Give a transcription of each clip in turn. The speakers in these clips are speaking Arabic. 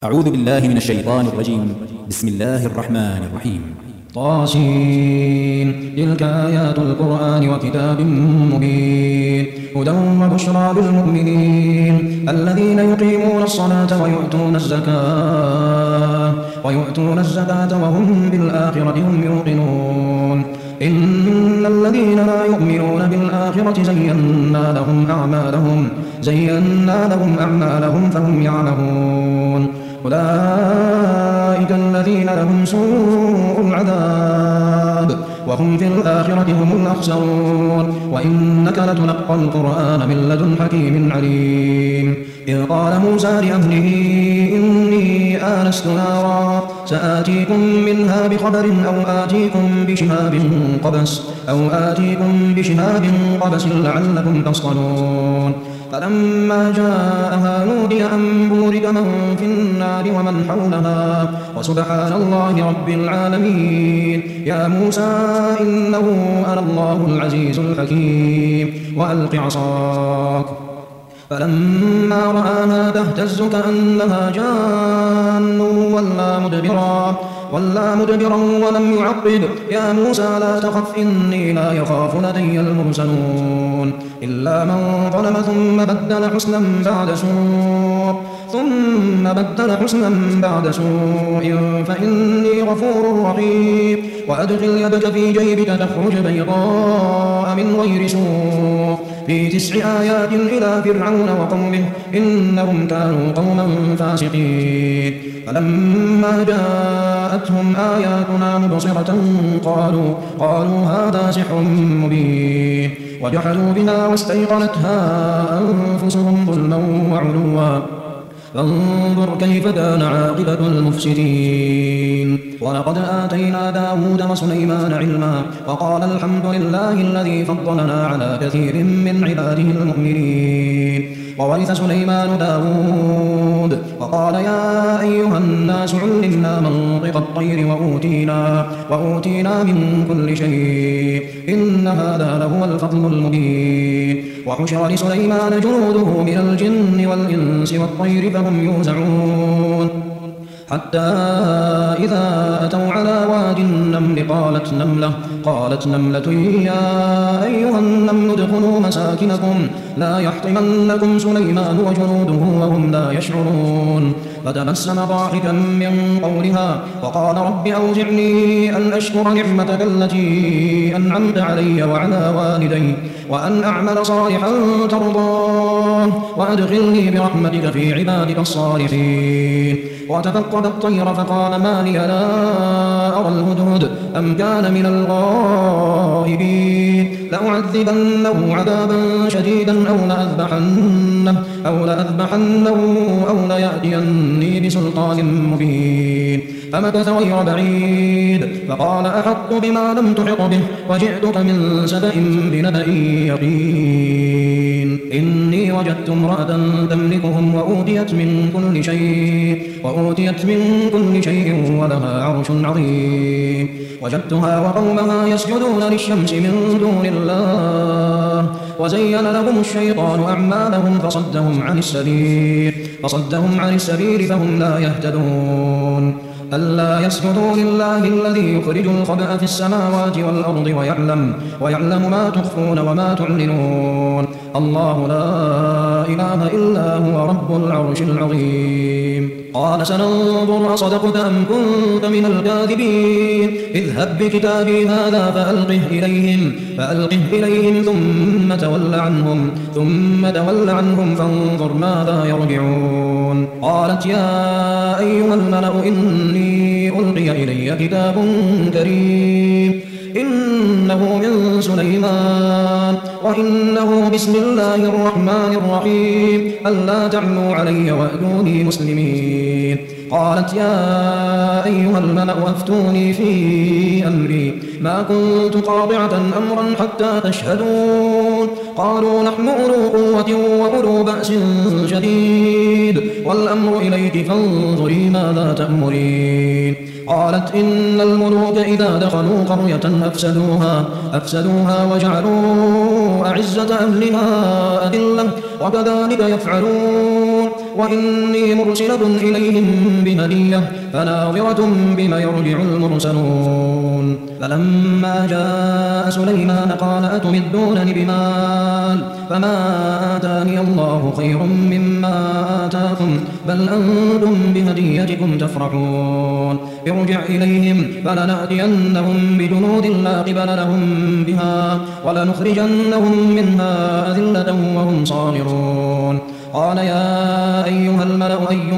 أعوذ بالله من الشيطان الرجيم. بسم الله الرحمن الرحيم. طاسين. تلك آيات القرآن وكتاب مبين هدى وبشرى للمؤمنين الذين يقيمون الصلاة ويؤتون الزكاة وهم بالآخرة هم يوقنون إن الذين لا يؤمنون بالآخرة زينا لهم أعمالهم فهم يعلمون أولئك الذين لهم سوء العذاب وهم في الآخرة هم الأخسرون وإنك لتلقى القرآن من لدن حكيم عليم إذ قال موسى لأهله إني آنست نارا سآتيكم منها بخبر أو آتيكم بشهاب قبس لعلكم تصطلون فلما جاءها نودي أن بورك من في النار ومن حولها وسبحان الله رب العالمين يا موسى إنه أنا الله العزيز الحكيم وألق عصاك فلما رآها تهتز كأنها جان ولا مدبرا ولم يعقب يا موسى لا تخف إني لا يخاف لدي المرسلون إلا من ظلم ثم بدل حسنا بعد سوء فإني غفور رحيم وأدخل يدك في جيبك تخرج بيضاء من غير سوء في 9 آيات إلى فرعون وقومه إنهم كانوا قوما فاسقين فلما جاءتهم آياتنا مبصرة قالوا هذا سحر مبين وجحدوا بها واستيقنتها أنفسهم ظلما وعلوا فانظر كيف كان عاقبة المفسدين ولقد آتينا داود وسليمان علما وقال الحمد لله الذي فضلنا على كثير من عباده المؤمنين وورث سليمان داود وقال يا أيها الناس علمنا منطق الطير وأوتينا من كل شيء إن هذا لهو الفضل المبين وحشر لسليمان جنوده من الجن والإنس والطير فهم يوزعون حتى إذا أتوا على واد النمل قالت نملة يا أيها النمل ادخلوا مساكنكم لا يحطمنكم سليمان وجنوده وهم لا يشعرون فتبسم ضاحكا من قولها وقال رب أوزعني أن أشكر نعمتك التي أنعمت علي وعلى والدي وأن أعمل صالحا ترضاه وأدخلني برحمتك في عبادك الصالحين وتفقد الطير فقال ما لي لا أرى الهدهد أم كان من الغائبين لأعذبنه عذابا شديدا أو لأذبحنه أو ليأتيني بسلطان مبين فمكث غير بعيد فقال أحط بما لم تحط به وجئتك من سبأ بنبأ يقين إني وجدت امرأة تملكهم وأوتيت من كل شيء ولها عرش عظيم وجدتها وقومها يسجدون للشمس من دون الله وزين لهم الشيطان أعمالهم فصدهم عن السبيل فهم لا يهتدون ألا يسجدوا لله الذي يخرج الخبأ في السماوات والأرض ويعلم ما تخفون وما تعلنون الله لا إله إلا هو رب العرش العظيم قال سننظر أصدقت أم كنت من الكاذبين اذهب بكتابي هذا فألقه إليهم ثم تول عنهم فانظر ماذا يرجعون قالت يا أيها الملأ إني ألقي إلي كتاب كريم إنه من سليمان وإنه بسم الله الرحمن الرحيم ألا تعلوا علي وأتوني مسلمين قالت يا أيها الملأ أفتوني في أمري ما كنت قاطعة أمرا حتى تشهدون قالوا نحن أولو قوة وأولو بأس شديد والأمر إليك فانظري ماذا تأمرين قالت إن الملوك إذا دخلوا قرية أفسدوها وجعلوا أعزة أهلها أذلة وكذلك يفعلون وإني مرسلة إليهم بهدية فناظرة بما يرجع المرسلون. فلما جاء سليمان قال أتمدونني بمال فما آتاني الله خير مما آتاكم بل أنتم بهديتكم تفرحون. ارجع إليهم فلنأتينهم بجنود لا قبل لهم بها ولنخرجنهم منها أذلة وهم صاغرون. قال يا أيها الملأ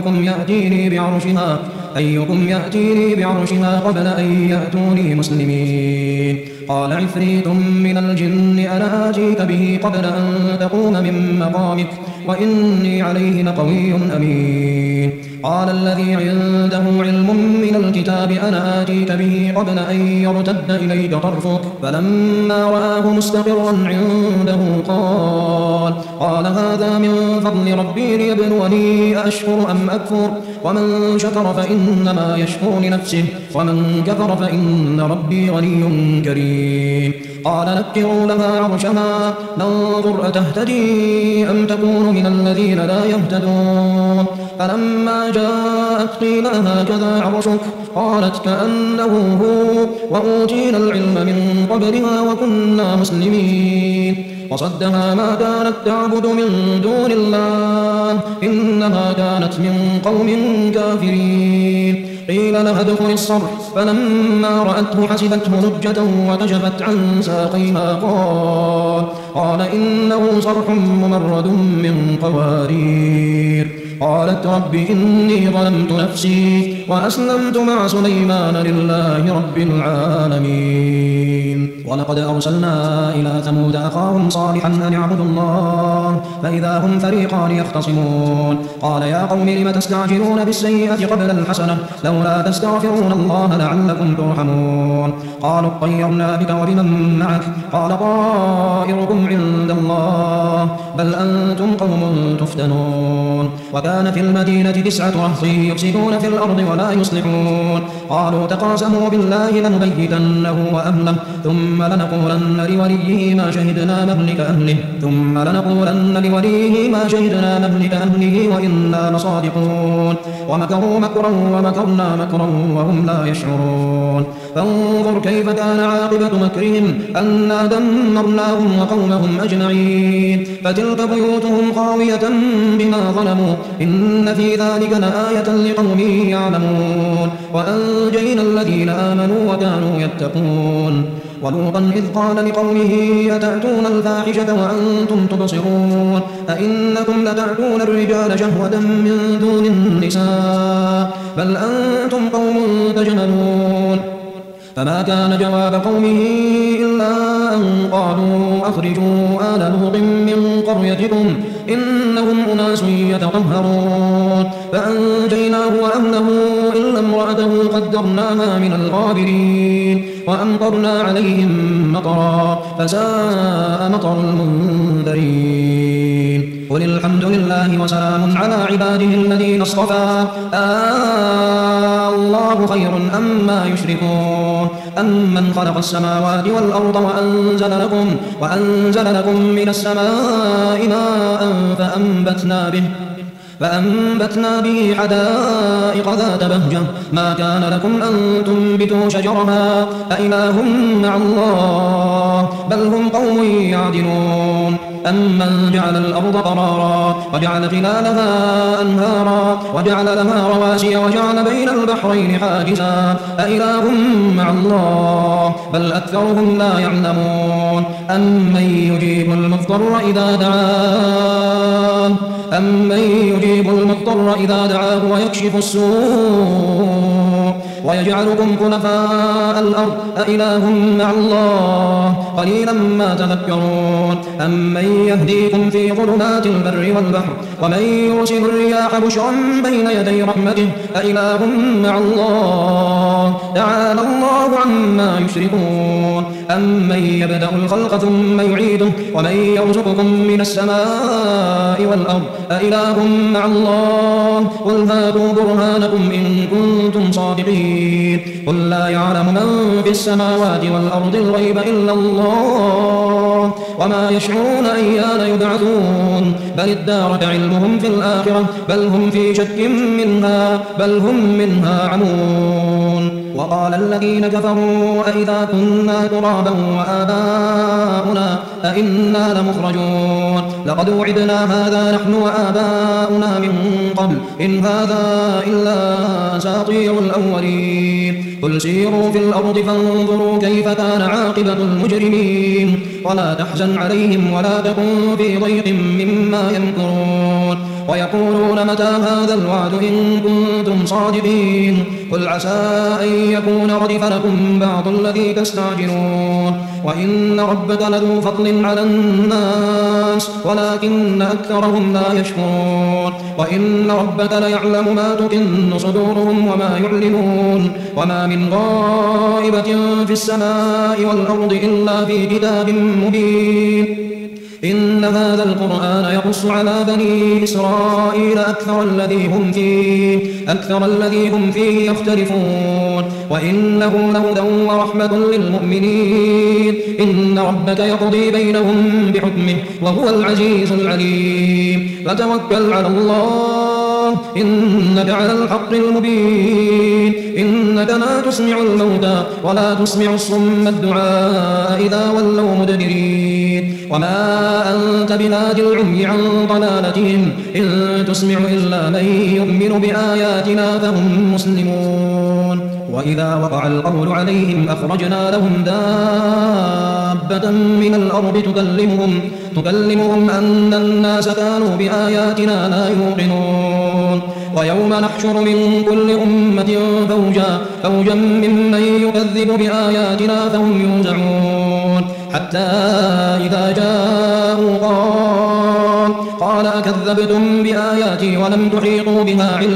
أيكم يأتيني بعرشها قبل أن يأتوني مسلمين. قال عفريت من الجن أنا آتيك به قبل أن تقوم من مقامك وإني عليه لقوي أمين. قال الذي عنده علم من الكتاب أنا آتيك به قبل أن يرتد إليك طرفك فلما رآه مستقرا عنده قال هذا من فضل ربي ليبلوني أأشكر أم أكفر ومن شكر فإنما يشكر لنفسه ومن كفر فإن ربي غني كريم. قال نكروا لها عرشها ننظر أتهتدي أم تكون من الذين لا يهتدون. فلما جاءت قيل هكذا عرشك قالت كأنه هو وأوتينا العلم من قبلها وكنا مسلمين. وصدها ما كانت تعبد من دون الله إنها كانت من قوم كافرين. قيل لها ادخل الصرح فلما رأته حسبته لجة وكشفت عن ساقيها قال إنه صرح ممرد من قوارير. قالت رب إني ظلمت نفسي وأسلمت مع سليمان لله رب العالمين. ولقد أرسلنا إلى ثمود أخاهم صالحا أن اعبدوا الله فإذا هم فريقان يختصمون. قال يا قوم لم تستعجلون بالسيئة قبل الحسنة لولا تستغفرون الله لعلكم ترحمون. قالوا اطيرنا بك وبمن معك قال طائركم عند الله بل أنتم قوم تفتنون. وكان في المدينة 9 رهط يفسدون في الأرض ولا يصلحون. قالوا تقاسموا بالله لنبيتنه وأهله ثم لنقولن لوليه ما شهدنا مهلك أهله وإنا لصادقون. ومكروا مكرا ومكرنا مكرا وهم لا يشعرون. فانظر كيف كان عاقبة مكرهم أنا دمرناهم وقومهم أجمعين. فتلك بيوتهم خاوية بما ظلموا إن في ذلك لآية لقوم يعلمون. وأنجينا الذين آمنوا وكانوا يتقون. ولوطا إذ قال لقومه أتأتون الفاحشة وأنتم تبصرون أئنكم لتأتون الرجال شهوة من دون النساء بل أنتم قوم تجهلون. فما كان جواب قومه إلا أن قالوا أخرجوا آل لوط من قريتكم إنهم أناس يتطهرون. فأنجيناه وأهله إلا امرأته قدرناها من الغابرين وأمطرنا عليهم مطرا فساء مطر المنذرين. قل الحمد لله وسلام على عباده الذين اصطفى الله خير أما يشركون. أمن خلق السماوات والأرض وأنزل لكم من السماء ماء فأنبتنا به حدائق ذات بهجة ما كان لكم أن تنبتوا شجرها أإله مع الله بل هم قوم يعدلون. أمن جعل الأرض قرارا وجعل خلالها أنهارا وجعل لها رواسي وجعل بين البحرين حاجزا أإله مع الله بل أكثرهم لا يعلمون. أمن يجيب المضطر إذا دعاه ويكشف السوء ويجعلكم خلفاء الأرض أإله مع الله قليلا ما تذكرون. أمن يهديكم في ظلمات البر والبحر ومن يرسل الرياح بشرا بين يدي رحمته أإله مع الله تعالى الله عما يشركون. أمن يبدأ الخلق ثم يعيده ومن يرزقكم من السماء والأرض أإله مع الله قل هاتوا برهانكم إن كنتم صادقين قل لا يعلم من في السماوات والأرض الغيب إلا الله وما يشعرون أيان يبعثون بل ادارك علمهم في الآخرة بل هم في شك منها عمون وقال الذين كفروا أئذا كنا ترابا وآباؤنا أئنا لمخرجون لقد وعدنا هذا نحن وآباؤنا من قبل إن هذا إلا أساطير الأولين قل سيروا في الأرض فانظروا كيف كان عاقبة المجرمين ولا تحزن عليهم ولا تكن في ضيق مما يمكرون ويقولون متى هذا الوعد إن كنتم صادقين قل عسى أن يكون ردف لكم بعض الذي تستعجلون وإن ربك لذو فضل على الناس ولكن أكثرهم لا يشكرون وإن ربك ليعلم ما تكن صدورهم وما يعلنون وما من غائبة في السماء والأرض إلا في كتاب مبين إن هذا القرآن يقص على بني إسرائيل أكثر الذي هم فيه يختلفون وإنه لهدى ورحمة للمؤمنين إن ربك يقضي بينهم بحكمه وهو العزيز العليم فتوكل على الله إنك على الحق المبين إنك لا تسمع الموتى ولا تسمع الصم الدعاء إذا ولوا مدبرين وما أنت بهاد العمي عن ضلالتهم إن تسمع إلا من يؤمن بآياتنا فهم مسلمون وإذا وقع القول عليهم أخرجنا لهم دابة من الأرض تكلمهم أن الناس كانوا بآياتنا لا يوقنون ويوم نحشر من كل أمة فوجا ممن يكذب بآياتنا فهم يوزعون حتى إذا جاءوا قال أكذبتم بآياتي ولم تحيطوا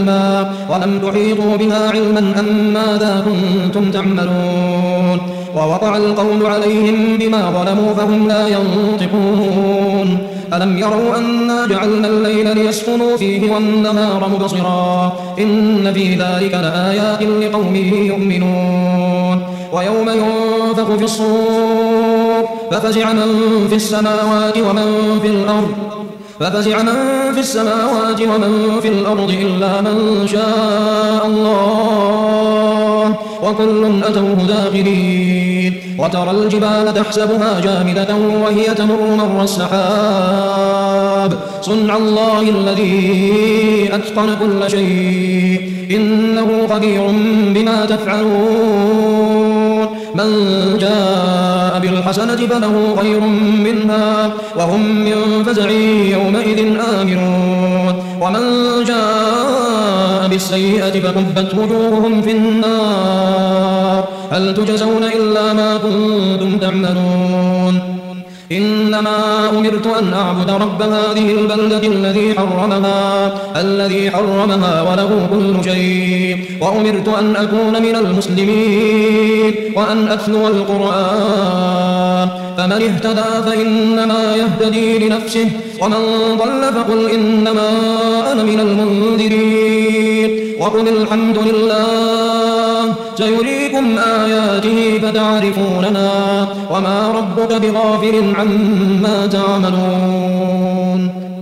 بها علما أم ماذا كنتم تعملون ووقع القول عليهم بما ظلموا فهم لا ينطقون ألم يروا أنا جعلنا الليل ليسكنوا فيه والنهار مبصرا إن في ذلك لآيات لقوم يؤمنون ويوم ينفخ في الصور ففزع من في السماوات ومن في الأرض إلا من شاء الله وكل أتوه داخلين وترى الجبال تحسبها جامدة وهي تمر مر السحاب صنع الله الذي أتقن كل شيء إنه خبير بما تفعلون من جاء بالحسنة فله خير منها وهم من فزع يومئذ آمنون ومن جاء بالسيئة فكبت وجوههم في النار هل تجزون إلا ما كنتم تعملون إنما أمرت أن أعبد رب هذه البلدة الذي حرمها وله كل شيء وأمرت أن أكون من المسلمين وأن أتلو القرآن فمن اهتدى فإنما يهتدي لنفسه ومن ضل فقل إنما أنا من المنذرين وقل الحمد لله سيريكم آياته فتعرفوننا وما ربك بغافل عما تعملون